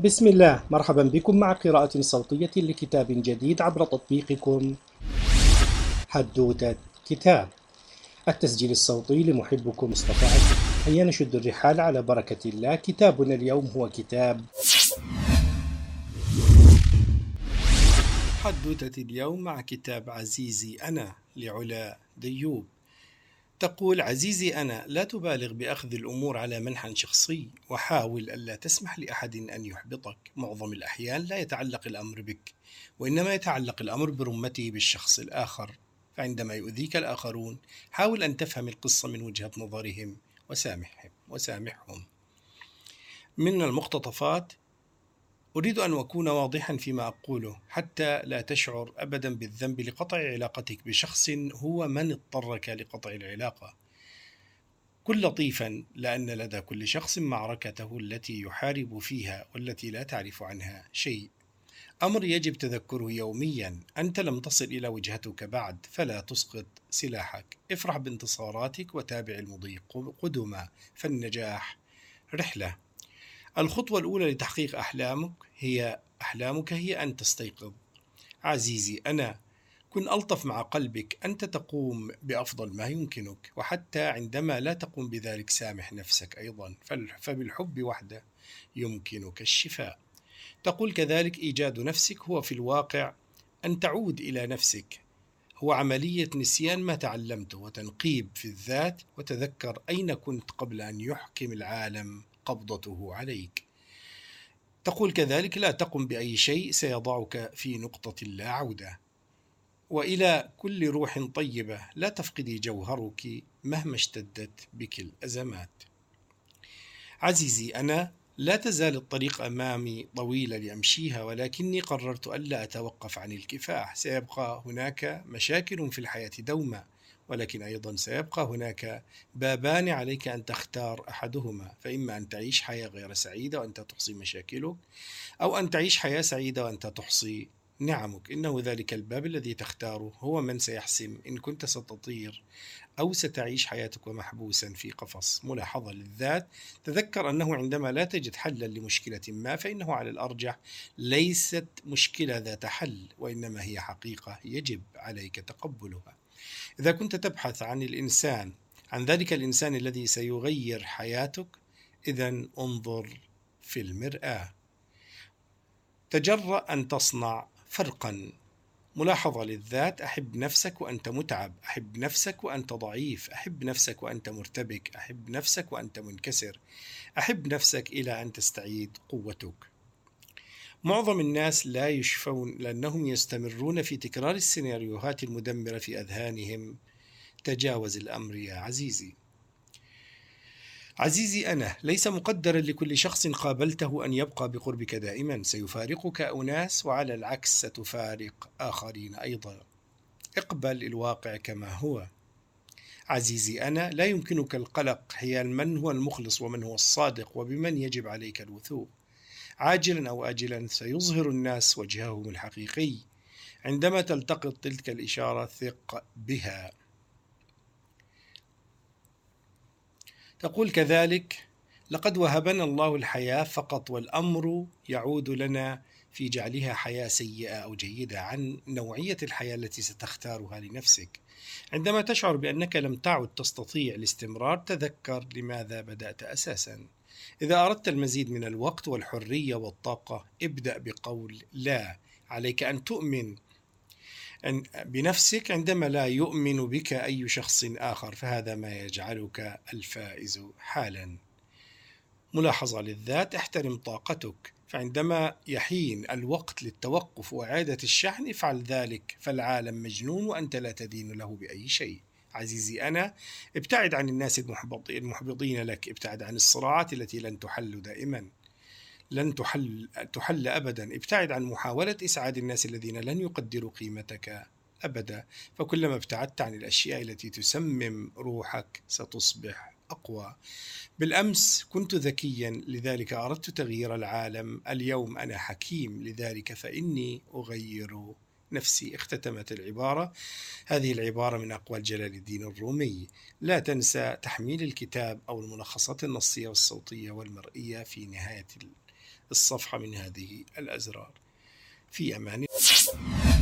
بسم الله، مرحبا بكم مع قراءة صوتية لكتاب جديد عبر تطبيقكم حدوتة كتاب. التسجيل الصوتي لمحبكم مصطفى عزيز. هيا نشد الرحال على بركة الله. كتابنا اليوم هو كتاب حدوتة اليوم مع كتاب عزيزي أنا لعلا ديوب. تقول: عزيزي أنا، لا تبالغ بأخذ الأمور على منحى شخصي، وحاول ألا تسمح لأحد أن يحبطك. معظم الأحيان لا يتعلق الأمر بك، وإنما يتعلق الأمر برمته بالشخص الآخر. فعندما يؤذيك الآخرون، حاول أن تفهم القصة من وجهة نظرهم وسامحهم. من المقتطفات: أريد أن أكون واضحا فيما أقوله حتى لا تشعر أبدا بالذنب لقطع علاقتك بشخص هو من اضطرك لقطع العلاقة. كن لطيفا، لأن لدى كل شخص معركته التي يحارب فيها والتي لا تعرف عنها شيء. أمر يجب تذكره يوميا: أنت لم تصل إلى وجهتك بعد، فلا تسقط سلاحك. افرح بانتصاراتك وتابع المضي قدما، فالنجاح رحلة. الخطوة الأولى لتحقيق أحلامك هي أن تستيقظ. عزيزي أنا، كن ألطف مع قلبك. أنت تقوم بأفضل ما يمكنك، وحتى عندما لا تقوم بذلك سامح نفسك أيضا، فبالحب وحده يمكنك الشفاء. تقول كذلك: إيجاد نفسك هو في الواقع أن تعود إلى نفسك، هو عملية نسيان ما تعلمته وتنقيب في الذات، وتذكر أين كنت قبل أن يحكم العالم قبضته عليك. تقول كذلك: لا تقم بأي شيء سيضعك في نقطة لا عودة. وإلى كل روح طيبة، لا تفقدي جوهرك مهما اشتدت بك الأزمات. عزيزي أنا، لا تزال الطريق أمامي طويلة لأمشيها، ولكني قررت ألا أتوقف عن الكفاح. سيبقى هناك مشاكل في الحياة دوما، ولكن أيضا سيبقى هناك بابان عليك أن تختار أحدهما، فإما أن تعيش حياة غير سعيدة وأنت تحصي مشاكلك، أو أن تعيش حياة سعيدة وأنت تحصي نعمك. إنه ذلك الباب الذي تختاره هو من سيحسم إن كنت ستطير أو ستعيش حياتك محبوسا في قفص. ملاحظة للذات: تذكر أنه عندما لا تجد حلا لمشكلة ما، فإنه على الأرجح ليست مشكلة ذات حل، وإنما هي حقيقة يجب عليك تقبلها. إذا كنت تبحث عن ذلك الإنسان الذي سيغير حياتك، إذن انظر في المرآة. تجرأ أن تصنع فرقا. ملاحظة للذات: أحب نفسك وأنت متعب، أحب نفسك وأنت ضعيف، أحب نفسك وأنت مرتبك، أحب نفسك وأنت منكسر، أحب نفسك إلى أن تستعيد قوتك. معظم الناس لا يشفون لأنهم يستمرون في تكرار السيناريوهات المدمرة في أذهانهم. تجاوز الأمر يا عزيزي. عزيزي أنا، ليس مقدرا لكل شخص قابلته أن يبقى بقربك دائما. سيفارقك أناس، وعلى العكس ستفارق آخرين أيضا. اقبل الواقع كما هو. عزيزي أنا، لا يمكنك القلق حيال من هو المخلص ومن هو الصادق وبمن يجب عليك الوثوق. عاجلا أو آجلا سيظهر الناس وجههم الحقيقي. عندما تلتقط تلك الإشارة ثق بها. تقول كذلك: لقد وهبنا الله الحياة فقط، والأمر يعود لنا في جعلها حياة سيئة أو جيدة، عن نوعية الحياة التي ستختارها لنفسك. عندما تشعر بأنك لم تعد تستطيع الاستمرار، تذكر لماذا بدأت أساسا. إذا أردت المزيد من الوقت والحرية والطاقة، ابدأ بقول لا. عليك أن تؤمن بنفسك عندما لا يؤمن بك أي شخص آخر، فهذا ما يجعلك الفائز حالا. ملاحظة للذات: احترم طاقتك، فعندما يحين الوقت للتوقف وإعادة الشحن افعل ذلك، فالعالم مجنون وأنت لا تدين له بأي شيء. عزيزي أنا، ابتعد عن الناس المحبطين لك، ابتعد عن الصراعات التي لن تحل دائما، لن تحل أبدا. ابتعد عن محاولة إسعاد الناس الذين لن يقدروا قيمتك أبدا، فكلما ابتعدت عن الأشياء التي تسمم روحك ستصبح أقوى. بالأمس كنت ذكيا، لذلك أردت تغيير العالم. اليوم أنا حكيم، لذلك فإني أغير نفسي. اختتمت العبارة. هذه العبارة من أقوال جلال الدين الرومي. لا تنسى تحميل الكتاب أو الملخصات النصية والصوتية والمرئية في نهاية الصفحة من هذه الأزرار. في أمان الله.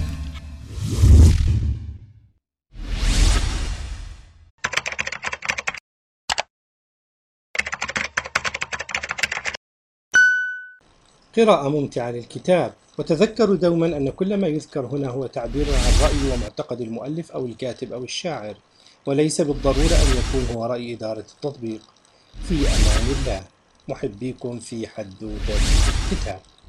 قراءة ممتعة للكتاب. وتذكروا دوما أن كل ما يذكر هنا هو تعبير عن رأي ومعتقد المؤلف أو الكاتب أو الشاعر، وليس بالضرورة أن يكون هو رأي إدارة التطبيق. في أمان الله. محبيكم في حدوتة الكتاب.